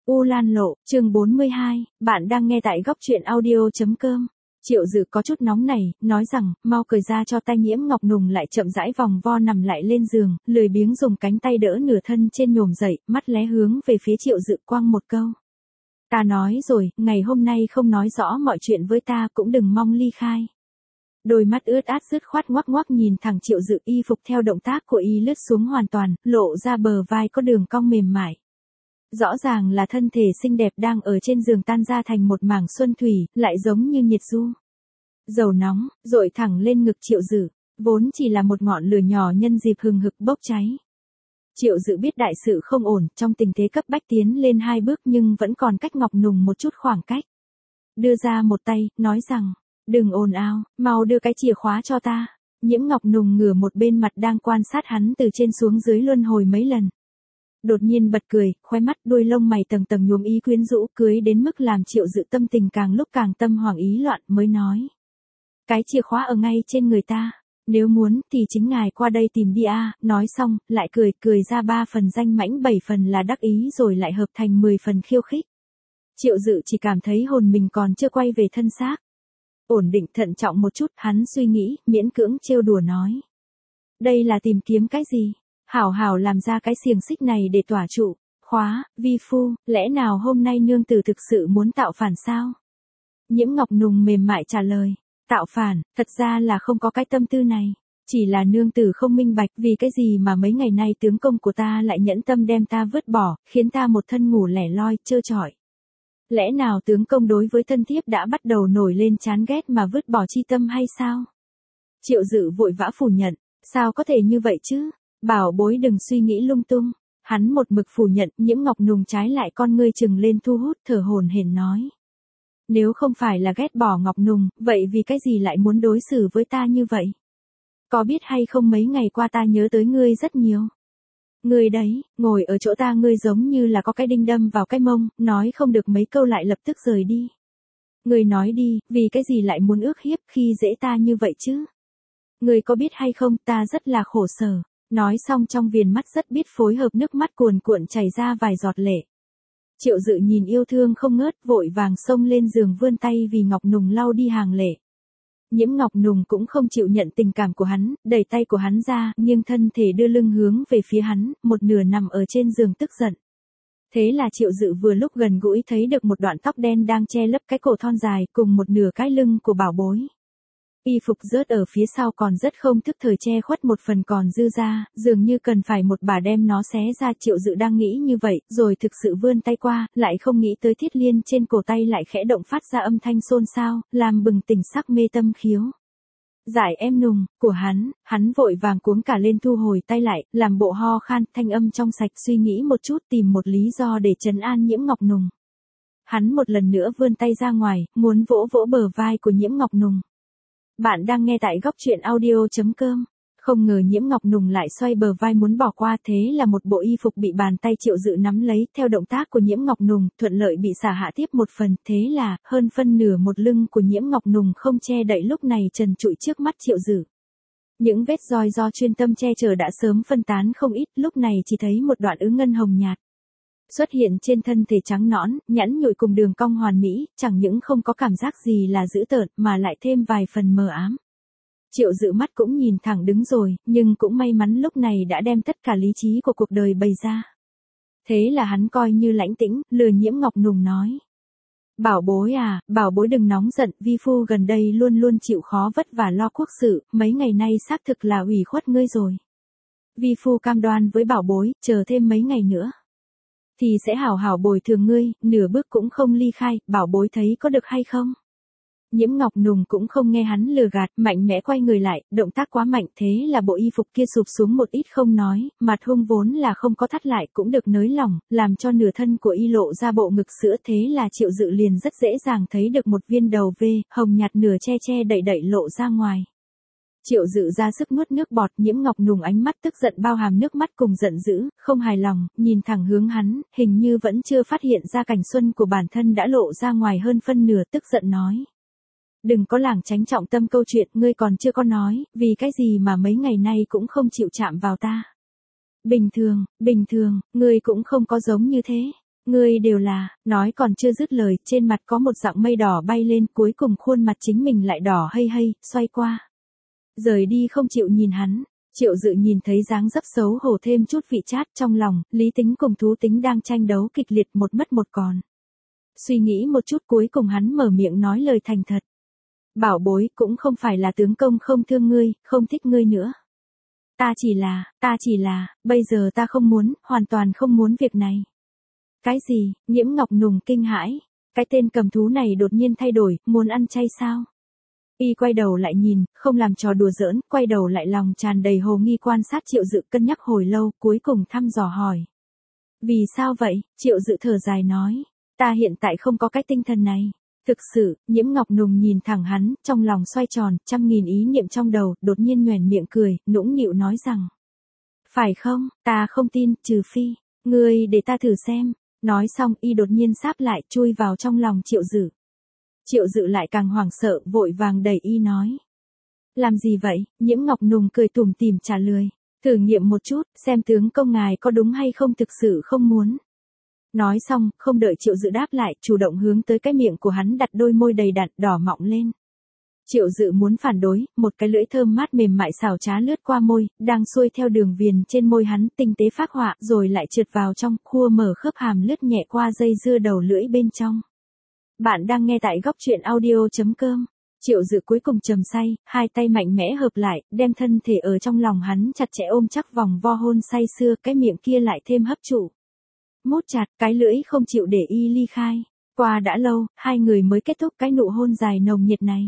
U Lan Lộ, chương 42, bạn đang nghe tại góc truyện audio.com. Triệu Dự có chút nóng này, nói rằng, mau cởi ra cho tay. Nhiễm Ngọc Nùng lại chậm rãi vòng vo nằm lại lên giường, lười biếng dùng cánh tay đỡ nửa thân trên nhổm dậy, mắt lé hướng về phía Triệu Dự quăng một câu. Ta nói rồi, ngày hôm nay không nói rõ mọi chuyện với ta cũng đừng mong ly khai. Đôi mắt ướt át dứt khoát ngoắc ngoắc nhìn thẳng Triệu Dự, y phục theo động tác của y lướt xuống hoàn toàn, lộ ra bờ vai có đường cong mềm mại. Rõ ràng là thân thể xinh đẹp đang ở trên giường tan ra thành một mảng xuân thủy, lại giống như nhiệt du. Dầu nóng, dội thẳng lên ngực Triệu Dự, vốn chỉ là một ngọn lửa nhỏ nhân dịp hừng hực bốc cháy. Triệu Dự biết đại sự không ổn, trong tình thế cấp bách tiến lên 2 bước nhưng vẫn còn cách Ngọc Nùng một chút khoảng cách. Đưa ra một tay, nói rằng, đừng ồn ào, mau đưa cái chìa khóa cho ta. Nhiễm Ngọc Nùng ngửa một bên mặt đang quan sát hắn từ trên xuống dưới luân hồi mấy lần. Đột nhiên bật cười, khóe mắt đuôi lông mày tầng tầng nhuốm ý quyến rũ, cưới đến mức làm Triệu Dự tâm tình càng lúc càng tâm hoảng ý loạn, mới nói. Cái chìa khóa ở ngay trên người ta, nếu muốn thì chính ngài qua đây tìm đi a. Nói xong, lại cười ra 3 phần danh mãnh 7 phần là đắc ý rồi lại hợp thành 10 phần khiêu khích. Triệu Dự chỉ cảm thấy hồn mình còn chưa quay về thân xác. Ổn định thận trọng một chút, hắn suy nghĩ, miễn cưỡng trêu đùa nói. Đây là tìm kiếm cái gì? Hảo làm ra cái xiềng xích này để tỏa trụ, khóa, vi phu, lẽ nào hôm nay nương tử thực sự muốn tạo phản sao? Nhiễm Ngọc Nùng mềm mại trả lời, tạo phản, thật ra là không có cái tâm tư này, chỉ là nương tử không minh bạch vì cái gì mà mấy ngày nay tướng công của ta lại nhẫn tâm đem ta vứt bỏ, khiến ta một thân ngủ lẻ loi, trơ trọi. Lẽ nào tướng công đối với thân thiếp đã bắt đầu nổi lên chán ghét mà vứt bỏ chi tâm hay sao? Triệu Dự vội vã phủ nhận, sao có thể như vậy chứ? Bảo bối đừng suy nghĩ lung tung. Hắn một mực phủ nhận, Nhiễm Ngọc Nùng trái lại con ngươi trừng lên thu hút, thở hổn hển nói. Nếu không phải là ghét bỏ Ngọc Nùng, vậy vì cái gì lại muốn đối xử với ta như vậy? Có biết hay không mấy ngày qua ta nhớ tới ngươi rất nhiều. Ngươi đấy, ngồi ở chỗ ta ngươi giống như là có cái đinh đâm vào cái mông, nói không được mấy câu lại lập tức rời đi. Ngươi nói đi, vì cái gì lại muốn ước hiếp khi dễ ta như vậy chứ? Ngươi có biết hay không, ta rất là khổ sở. Nói xong trong viền mắt rất biết phối hợp, nước mắt cuồn cuộn chảy ra vài giọt lệ. Triệu Dự nhìn yêu thương không ngớt, vội vàng xông lên giường vươn tay vì Ngọc Nùng lau đi hàng lệ. Nhiễm Ngọc Nùng cũng không chịu nhận tình cảm của hắn, đẩy tay của hắn ra, nghiêng thân thể đưa lưng hướng về phía hắn, một nửa nằm ở trên giường tức giận. Thế là Triệu Dự vừa lúc gần gũi thấy được một đoạn tóc đen đang che lấp cái cổ thon dài cùng một nửa cái lưng của bảo bối. Y phục rớt ở phía sau còn rất không thức thời che khuất một phần còn dư ra, dường như cần phải một bà đem nó xé ra. Triệu Dự đang nghĩ như vậy, rồi thực sự vươn tay qua, lại không nghĩ tới thiết liên trên cổ tay lại khẽ động phát ra âm thanh xôn xao, làm bừng tỉnh sắc mê tâm khiếu. Giải em Nùng, của hắn vội vàng cuống cả lên thu hồi tay lại, làm bộ ho khan, thanh âm trong sạch, suy nghĩ một chút tìm một lý do để trấn an Nhiễm Ngọc Nùng. Hắn một lần nữa vươn tay ra ngoài, muốn vỗ vỗ bờ vai của Nhiễm Ngọc Nùng. Bạn đang nghe tại góc truyện audio.com. Không ngờ Nhiễm Ngọc Nùng lại xoay bờ vai muốn bỏ qua, thế là một bộ y phục bị bàn tay Triệu Dự nắm lấy, theo động tác của Nhiễm Ngọc Nùng, thuận lợi bị xả hạ tiếp một phần, thế là, hơn phân nửa một lưng của Nhiễm Ngọc Nùng không che đậy lúc này trần trụi trước mắt Triệu Dự. Những vết roi do chuyên tâm che chở đã sớm phân tán không ít, lúc này chỉ thấy một đoạn ứ ngân hồng nhạt xuất hiện trên thân thể trắng nõn, nhẵn nhụi cùng đường cong hoàn mỹ, chẳng những không có cảm giác gì là dữ tợn, mà lại thêm vài phần mờ ám. Triệu Dự mắt cũng nhìn thẳng đứng rồi, nhưng cũng may mắn lúc này đã đem tất cả lý trí của cuộc đời bày ra. Thế là hắn coi như lãnh tĩnh, lừa Nhiễm Ngọc Nùng nói. Bảo bối à, bảo bối đừng nóng giận, vi phu gần đây luôn luôn chịu khó vất vả lo quốc sự, mấy ngày nay xác thực là ủy khuất ngươi rồi. Vi phu cam đoan với bảo bối, chờ thêm mấy ngày nữa thì sẽ hảo hảo bồi thường ngươi, nửa bước cũng không ly khai, bảo bối thấy có được hay không? Nhiễm Ngọc Nùng cũng không nghe hắn lừa gạt, mạnh mẽ quay người lại, động tác quá mạnh, thế là bộ y phục kia sụp xuống một ít không nói, mặt hung vốn là không có thắt lại cũng được nới lỏng, làm cho nửa thân của y lộ ra bộ ngực sữa, thế là Triệu Dự liền rất dễ dàng thấy được một viên đầu V, hồng nhạt nửa che đậy lộ ra ngoài. Triệu Dự ra sức nuốt nước bọt, Nhiễm Ngọc Nùng ánh mắt tức giận bao hàm nước mắt cùng giận dữ, không hài lòng, nhìn thẳng hướng hắn, hình như vẫn chưa phát hiện ra cảnh xuân của bản thân đã lộ ra ngoài hơn phân nửa, tức giận nói. Đừng có lảng tránh trọng tâm câu chuyện, ngươi còn chưa có nói, vì cái gì mà mấy ngày nay cũng không chịu chạm vào ta. Bình thường, ngươi cũng không có giống như thế. Ngươi đều là, nói còn chưa dứt lời, trên mặt có một dạng mây đỏ bay lên, cuối cùng khuôn mặt chính mình lại đỏ hây hây, xoay qua. Rời đi không chịu nhìn hắn. Triệu Dự nhìn thấy dáng dấp xấu hổ thêm chút vị chát trong lòng, lý tính cùng thú tính đang tranh đấu kịch liệt một mất một còn. Suy nghĩ một chút cuối cùng hắn mở miệng nói lời thành thật. Bảo bối cũng không phải là tướng công không thương ngươi, không thích ngươi nữa. Ta chỉ là, bây giờ ta không muốn, hoàn toàn không muốn việc này. Cái gì, Nhiễm Ngọc Nùng kinh hãi. Cái tên cầm thú này đột nhiên thay đổi, muốn ăn chay sao? Y quay đầu lại nhìn, không làm trò đùa giỡn, quay đầu lại lòng tràn đầy hồ nghi quan sát Triệu Dự cân nhắc hồi lâu, cuối cùng thăm dò hỏi. Vì sao vậy? Triệu Dự thở dài nói. Ta hiện tại không có cái tinh thần này. Thực sự, Nhiễm Ngọc Nùng nhìn thẳng hắn, trong lòng xoay tròn, trăm nghìn ý niệm trong đầu, đột nhiên nhoẻn miệng cười, nũng nịu nói rằng. Phải không, ta không tin, trừ phi, ngươi để ta thử xem. Nói xong y đột nhiên sáp lại chui vào trong lòng Triệu Dự. Triệu Dự lại càng hoảng sợ, vội vàng đẩy y nói. Làm gì vậy? Nhiễm Ngọc Nùng cười tủm tỉm trả lời. Thử nghiệm một chút, xem tướng công ngài có đúng hay không thực sự không muốn. Nói xong, không đợi Triệu Dự đáp lại, chủ động hướng tới cái miệng của hắn đặt đôi môi đầy đặn đỏ mọng lên. Triệu Dự muốn phản đối, một cái lưỡi thơm mát mềm mại xảo trá lướt qua môi, đang xuôi theo đường viền trên môi hắn tinh tế phác họa, rồi lại trượt vào trong, khua mở khớp hàm lướt nhẹ qua dây dưa đầu lưỡi bên trong. Bạn đang nghe tại góc truyện audio.com. Triệu Dự cuối cùng trầm say, hai tay mạnh mẽ hợp lại, đem thân thể ở trong lòng hắn chặt chẽ ôm chắc vòng vo hôn say sưa, cái miệng kia lại thêm hấp trụ. Mút chặt, cái lưỡi không chịu để y ly khai. Qua đã lâu, hai người mới kết thúc cái nụ hôn dài nồng nhiệt này.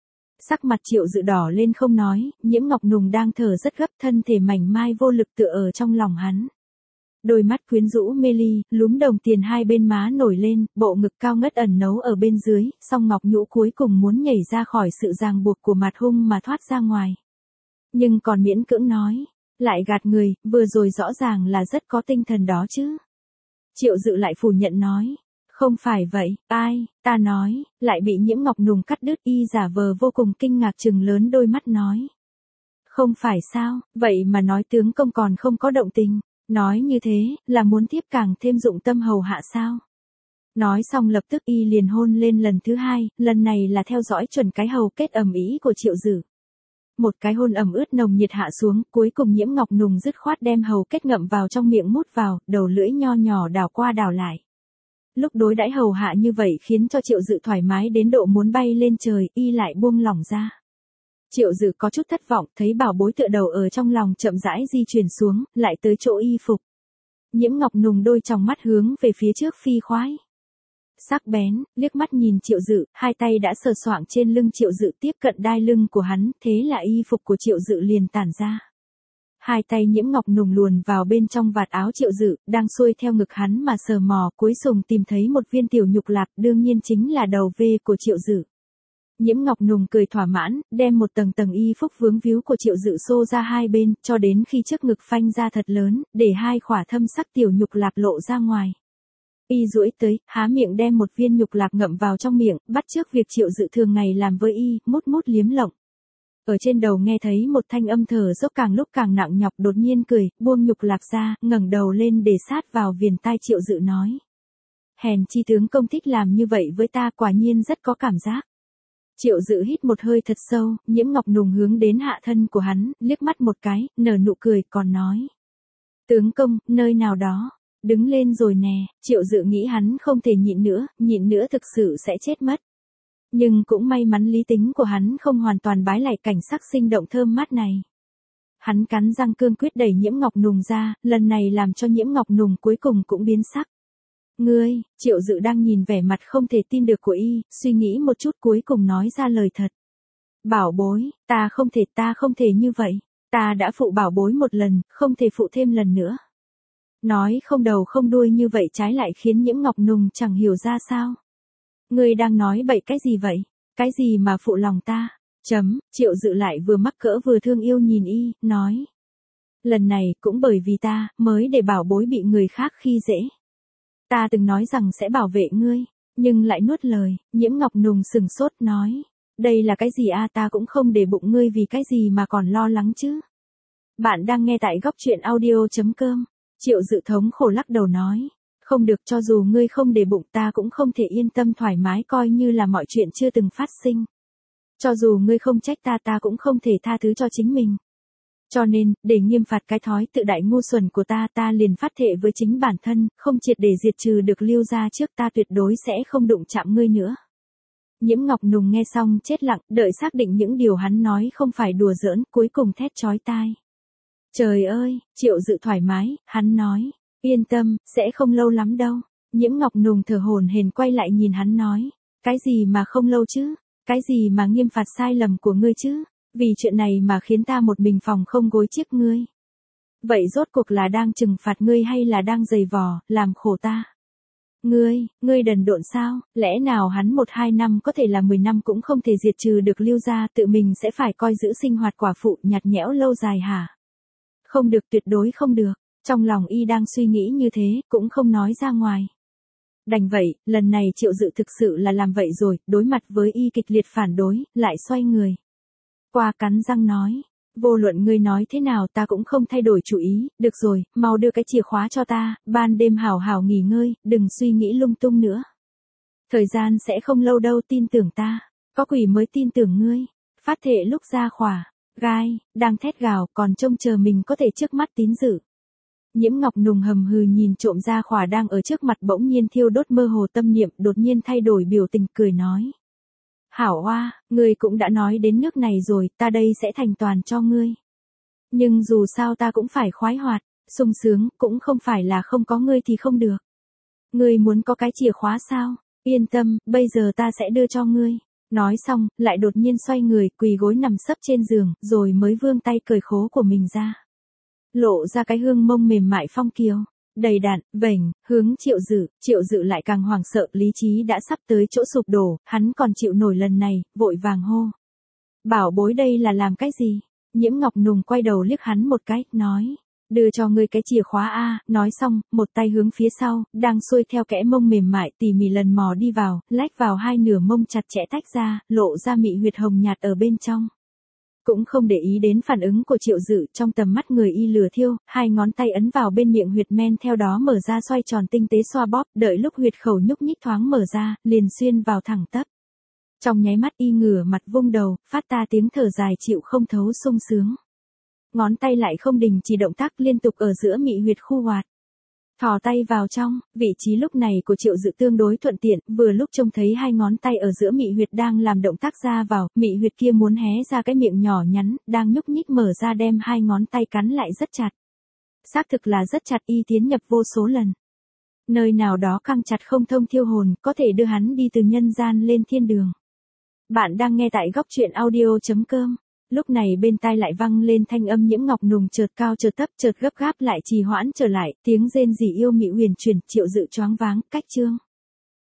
Sắc mặt Triệu Dự đỏ lên không nói, Nhiễm Ngọc Nùng đang thở rất gấp, thân thể mảnh mai vô lực tựa ở trong lòng hắn. Đôi mắt quyến rũ mê ly, lúm đồng tiền hai bên má nổi lên, bộ ngực cao ngất ẩn nấu ở bên dưới, song ngọc nhũ cuối cùng muốn nhảy ra khỏi sự ràng buộc của mặt hung mà thoát ra ngoài. Nhưng còn miễn cưỡng nói, lại gạt người, vừa rồi rõ ràng là rất có tinh thần đó chứ. Triệu Dự lại phủ nhận nói, không phải vậy, ai, ta nói, lại bị Nhiễm Ngọc Nùng cắt đứt, y giả vờ vô cùng kinh ngạc trừng lớn đôi mắt nói. Không phải sao, vậy mà nói tướng công còn không có động tình. Nói như thế, là muốn thiếp càng thêm dụng tâm hầu hạ sao? Nói xong lập tức y liền hôn lên lần thứ hai, lần này là theo dõi chuẩn cái hầu kết ầm ĩ của Triệu Dự. Một cái hôn ẩm ướt nồng nhiệt hạ xuống, cuối cùng Nhiễm Ngọc Nùng dứt khoát đem hầu kết ngậm vào trong miệng mút vào, đầu lưỡi nho nhỏ đảo qua đảo lại. Lúc đối đãi hầu hạ như vậy khiến cho Triệu Dự thoải mái đến độ muốn bay lên trời, y lại buông lỏng ra. Triệu Dự có chút thất vọng, thấy bảo bối tựa đầu ở trong lòng chậm rãi di chuyển xuống, lại tới chỗ y phục. Nhiễm Ngọc Nùng đôi tròng mắt hướng về phía trước phi khoái. Sắc bén, liếc mắt nhìn Triệu Dự, hai tay đã sờ soạng trên lưng Triệu Dự tiếp cận đai lưng của hắn, thế là y phục của Triệu Dự liền tản ra. Hai tay Nhiễm Ngọc Nùng luồn vào bên trong vạt áo Triệu Dự, đang xuôi theo ngực hắn mà sờ mò, cuối cùng tìm thấy một viên tiểu nhục lạc, đương nhiên chính là đầu V của Triệu Dự. Nhiễm Ngọc Nùng cười thỏa mãn, đem một tầng tầng y phúc vướng víu của Triệu Dự xô ra hai bên, cho đến khi trước ngực phanh ra thật lớn, để hai khỏa thâm sắc tiểu nhục lạc lộ ra ngoài. Y duỗi tới, há miệng đem một viên nhục lạc ngậm vào trong miệng, bắt chước việc Triệu Dự thường ngày làm với y, mút mút liếm lộng. Ở trên đầu nghe thấy một thanh âm thở dốc càng lúc càng nặng nhọc, đột nhiên cười, buông nhục lạc ra, ngẩng đầu lên để sát vào viền tai Triệu Dự nói. Hèn chi tướng công thích làm như vậy với ta, quả nhiên rất có cảm giác. Triệu Dự hít một hơi thật sâu, Nhiễm Ngọc Nùng hướng đến hạ thân của hắn, liếc mắt một cái, nở nụ cười, còn nói. Tướng công, nơi nào đó, đứng lên rồi nè. Triệu Dự nghĩ hắn không thể nhịn nữa thực sự sẽ chết mất. Nhưng cũng may mắn lý tính của hắn không hoàn toàn bái lại cảnh sắc sinh động thơm mát này. Hắn cắn răng cương quyết đẩy Nhiễm Ngọc Nùng ra, lần này làm cho Nhiễm Ngọc Nùng cuối cùng cũng biến sắc. Ngươi, Triệu Dự đang nhìn vẻ mặt không thể tin được của y, suy nghĩ một chút cuối cùng nói ra lời thật. Bảo bối, ta không thể như vậy, ta đã phụ bảo bối một lần, không thể phụ thêm lần nữa. Nói không đầu không đuôi như vậy trái lại khiến Nhiễm Ngọc Nùng chẳng hiểu ra sao. Ngươi đang nói bậy cái gì vậy? Cái gì mà phụ lòng ta? Triệu Dự lại vừa mắc cỡ vừa thương yêu nhìn y, nói. Lần này cũng bởi vì ta, mới để bảo bối bị người khác khi dễ. Ta từng nói rằng sẽ bảo vệ ngươi, nhưng lại nuốt lời. Nhiễm Ngọc Nùng sừng sốt nói. Đây là cái gì a? Ta cũng không để bụng ngươi vì cái gì mà còn lo lắng chứ. Bạn đang nghe tại góc truyện audio.com. Triệu Dự thống khổ lắc đầu nói. Không được, cho dù ngươi không để bụng ta cũng không thể yên tâm thoải mái coi như là mọi chuyện chưa từng phát sinh. Cho dù ngươi không trách ta ta cũng không thể tha thứ cho chính mình. Cho nên, để nghiêm phạt cái thói tự đại ngu xuẩn của ta liền phát thệ với chính bản thân, không triệt để diệt trừ được Lưu gia trước ta tuyệt đối sẽ không đụng chạm ngươi nữa. Nhiễm Ngọc Nùng nghe xong chết lặng, đợi xác định những điều hắn nói không phải đùa giỡn, cuối cùng thét chói tai. Trời ơi, Triệu Dự thoải mái, hắn nói, yên tâm, sẽ không lâu lắm đâu. Nhiễm Ngọc Nùng thở hổn hển quay lại nhìn hắn nói, cái gì mà không lâu chứ, cái gì mà nghiêm phạt sai lầm của ngươi chứ, vì chuyện này mà khiến ta một mình phòng không gối chiếc ngươi. Vậy rốt cuộc là đang trừng phạt ngươi hay là đang giày vò, làm khổ ta? Ngươi đần độn sao, lẽ nào hắn 1-2 năm có thể là 10 năm cũng không thể diệt trừ được Lưu gia, tự mình sẽ phải coi giữ sinh hoạt quả phụ nhạt nhẽo lâu dài hả? Không được, tuyệt đối không được. Trong lòng y đang suy nghĩ như thế, cũng không nói ra ngoài. Đành vậy, lần này Triệu Dự thực sự là làm vậy rồi, đối mặt với y kịch liệt phản đối, lại xoay người qua cắn răng nói, vô luận ngươi nói thế nào ta cũng không thay đổi chủ ý, được rồi, mau đưa cái chìa khóa cho ta, ban đêm hảo hảo nghỉ ngơi, đừng suy nghĩ lung tung nữa. Thời gian sẽ không lâu đâu, tin tưởng ta, có quỷ mới tin tưởng ngươi. Phát thệ lúc ra khỏa, gai, đang thét gào, còn trông chờ mình có thể trước mắt tín dự. Nhiễm Ngọc Nùng hầm hừ nhìn trộm ra khỏa đang ở trước mặt bỗng nhiên thiêu đốt mơ hồ tâm niệm, đột nhiên thay đổi biểu tình cười nói. Hảo Hoa, ngươi cũng đã nói đến nước này rồi, ta đây sẽ thành toàn cho ngươi. Nhưng dù sao ta cũng phải khoái hoạt, sung sướng, cũng không phải là không có ngươi thì không được. Ngươi muốn có cái chìa khóa sao? Yên tâm, bây giờ ta sẽ đưa cho ngươi. Nói xong, lại đột nhiên xoay người, quỳ gối nằm sấp trên giường, rồi mới vươn tay cởi khố của mình ra. Lộ ra cái hương mông mềm mại phong kiều, đầy đặn, vểnh, hướng Triệu Dự lại càng hoảng sợ, lý trí đã sắp tới chỗ sụp đổ, hắn còn chịu nổi lần này, vội vàng hô. Bảo bối đây là làm cái gì? Nhiễm Ngọc Nùng quay đầu liếc hắn một cái, nói. Đưa cho ngươi cái chìa khóa a. Nói xong, một tay hướng phía sau, đang xuôi theo kẽ mông mềm mại tỉ mỉ lần mò đi vào, lách vào hai nửa mông chặt chẽ tách ra, lộ ra mị huyệt hồng nhạt ở bên trong. Cũng không để ý đến phản ứng của Triệu Dự, trong tầm mắt người y lửa thiêu, hai ngón tay ấn vào bên miệng huyệt men, theo đó mở ra xoay tròn tinh tế xoa bóp, đợi lúc huyệt khẩu nhúc nhích thoáng mở ra, liền xuyên vào thẳng tắp. Trong nháy mắt y ngửa mặt vung đầu, phát ta tiếng thở dài chịu không thấu sung sướng. Ngón tay lại không đình chỉ động tác liên tục ở giữa mị huyệt khu hoạt. Thò tay vào trong, vị trí lúc này của Triệu Dự tương đối thuận tiện, vừa lúc trông thấy hai ngón tay ở giữa mị huyệt đang làm động tác ra vào, mị huyệt kia muốn hé ra cái miệng nhỏ nhắn, đang nhúc nhích mở ra đem hai ngón tay cắn lại rất chặt. Xác thực là rất chặt, y tiến nhập vô số lần. Nơi nào đó căng chặt không thông thiêu hồn, có thể đưa hắn đi từ nhân gian lên thiên đường. Bạn đang nghe tại góc truyện audio.com. Lúc này bên tai lại vang lên thanh âm Nhiễm Ngọc Nùng chợt cao chợt thấp, chợt gấp gáp lại trì hoãn trở lại, tiếng rên rỉ yêu mị huyền chuyển, Triệu Dự choáng váng, cách chương.